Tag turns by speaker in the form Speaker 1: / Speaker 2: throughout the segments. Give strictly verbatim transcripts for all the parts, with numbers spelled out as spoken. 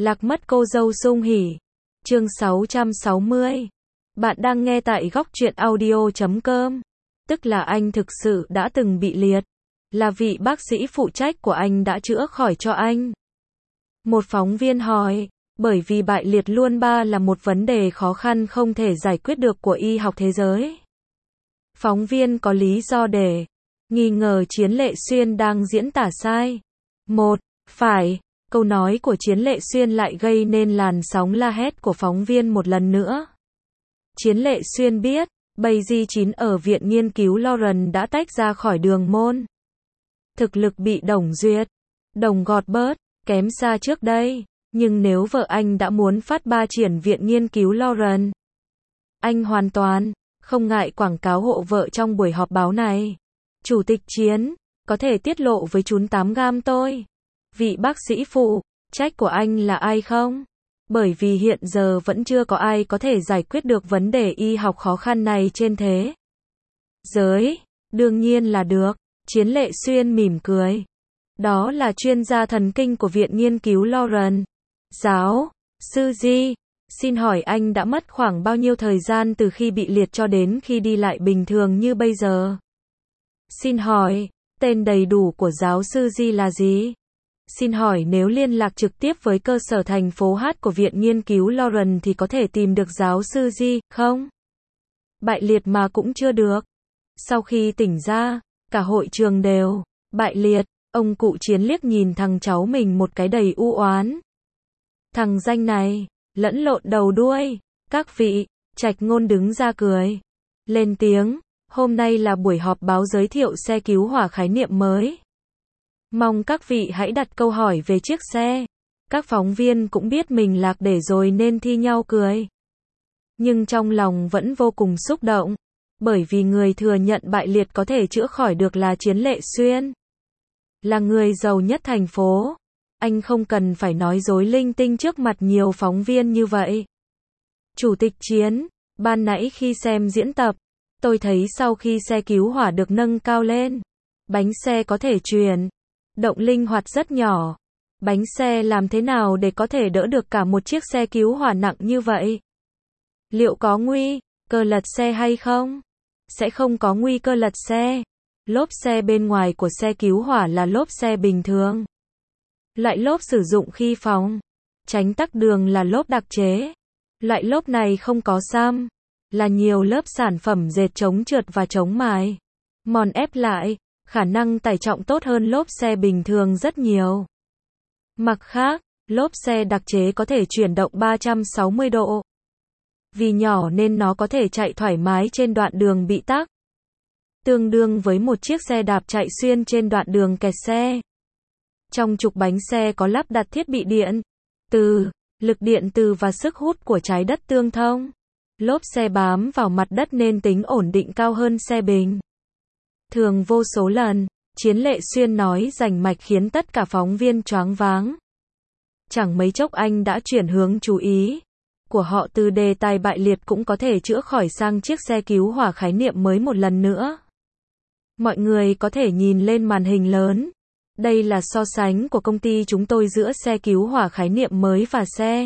Speaker 1: Lạc mất cô dâu sung hỉ. Chương sáu trăm sáu mươi. Bạn đang nghe tại góc truyện audio chấm com. Tức là anh thực sự đã từng bị liệt. Là vị bác sĩ phụ trách của anh đã chữa khỏi cho anh. Một phóng viên hỏi, bởi vì bại liệt luôn ba là một vấn đề khó khăn không thể giải quyết được của y học thế giới. Phóng viên có lý do để nghi ngờ Chiến Lệ Xuyên đang diễn tả sai. Một, phải. Câu nói của Chiến Lệ Xuyên lại gây nên làn sóng la hét của phóng viên một lần nữa. Chiến Lệ Xuyên biết, bây gi chín ở Viện Nghiên cứu Lawrence đã tách ra khỏi đường môn. Thực lực bị Đồng Duyệt, Đồng gọt bớt, kém xa trước đây. Nhưng nếu vợ anh đã muốn phát ba triển Viện Nghiên cứu Lawrence, anh hoàn toàn không ngại quảng cáo hộ vợ trong buổi họp báo này. Chủ tịch Chiến, có thể tiết lộ với chúng tám gam tôi, vị bác sĩ phụ trách của anh là ai không? Bởi vì hiện giờ vẫn chưa có ai có thể giải quyết được vấn đề y học khó khăn này trên thế giới. Đương nhiên là được. Chiến Lệ Xuyên mỉm cười. Đó là chuyên gia thần kinh của Viện Nghiên cứu Lawrence. Giáo sư Di, xin hỏi anh đã mất khoảng bao nhiêu thời gian từ khi bị liệt cho đến khi đi lại bình thường như bây giờ? Xin hỏi, tên đầy đủ của giáo sư Di là gì? Xin hỏi nếu liên lạc trực tiếp với cơ sở thành phố H của Viện Nghiên cứu Lawrence thì có thể tìm được giáo sư Di, không? Bại liệt mà cũng chưa được. Sau khi tỉnh ra, cả hội trường đều bại liệt. Ông cụ Chiến liếc nhìn thằng cháu mình một cái đầy u oán. Thằng danh này, lẫn lộn đầu đuôi. Các vị, Trạch Ngôn đứng ra cười. Lên tiếng, hôm nay là buổi họp báo giới thiệu xe cứu hỏa khái niệm mới. Mong các vị hãy đặt câu hỏi về chiếc xe. Các phóng viên cũng biết mình lạc để rồi nên thi nhau cười. Nhưng trong lòng vẫn vô cùng xúc động. Bởi vì người thừa nhận bại liệt có thể chữa khỏi được là Chiến Lệ Xuyên. Là người giàu nhất thành phố. Anh không cần phải nói dối linh tinh trước mặt nhiều phóng viên như vậy. Chủ tịch Chiến, ban nãy khi xem diễn tập, tôi thấy sau khi xe cứu hỏa được nâng cao lên, bánh xe có thể chuyển động linh hoạt rất nhỏ. Bánh xe làm thế nào để có thể đỡ được cả một chiếc xe cứu hỏa nặng như vậy? Liệu có nguy cơ lật xe hay không? Sẽ không có nguy cơ lật xe. Lốp xe bên ngoài của xe cứu hỏa là lốp xe bình thường. Loại lốp sử dụng khi phòng tránh tắc đường là lốp đặc chế. Loại lốp này không có xăm, là nhiều lớp sản phẩm dệt chống trượt và chống mài mòn ép lại, khả năng tải trọng tốt hơn lốp xe bình thường rất nhiều. Mặt khác, lốp xe đặc chế có thể chuyển động ba trăm sáu mươi độ. Vì nhỏ nên nó có thể chạy thoải mái trên đoạn đường bị tắc. Tương đương với một chiếc xe đạp chạy xuyên trên đoạn đường kẹt xe. Trong trục bánh xe có lắp đặt thiết bị điện từ, lực điện từ và sức hút của trái đất tương thông. Lốp xe bám vào mặt đất nên tính ổn định cao hơn xe bình thường vô số lần. Chiến Lệ Xuyên nói rành mạch khiến tất cả phóng viên choáng váng. Chẳng mấy chốc anh đã chuyển hướng chú ý của họ từ đề tài bại liệt cũng có thể chữa khỏi sang chiếc xe cứu hỏa khái niệm mới một lần nữa. Mọi người có thể nhìn lên màn hình lớn. Đây là so sánh của công ty chúng tôi giữa xe cứu hỏa khái niệm mới và xe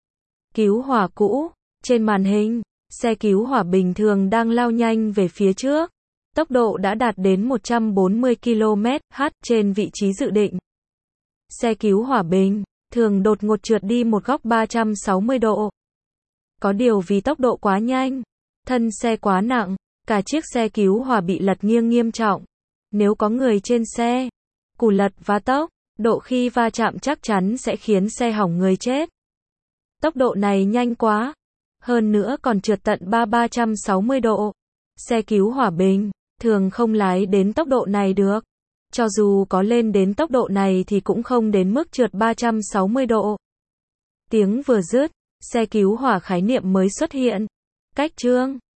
Speaker 1: cứu hỏa cũ. Trên màn hình, xe cứu hỏa bình thường đang lao nhanh về phía trước. Tốc độ đã đạt đến một trăm bốn mươi ki lô mét trên giờ trên vị trí dự định. Xe cứu hỏa bình thường đột ngột trượt đi một góc ba trăm sáu mươi độ. Có điều vì tốc độ quá nhanh, thân xe quá nặng, cả chiếc xe cứu hỏa bị lật nghiêng nghiêm trọng. Nếu có người trên xe, cù lật và tốc độ khi va chạm chắc chắn sẽ khiến xe hỏng người chết. Tốc độ này nhanh quá, hơn nữa còn trượt tận ba trăm sáu mươi độ. Xe cứu hỏa bình thường không lái đến tốc độ này được. Cho dù có lên đến tốc độ này thì cũng không đến mức trượt ba trăm sáu mươi độ. Tiếng vừa dứt, xe cứu hỏa khái niệm mới xuất hiện. Cách trương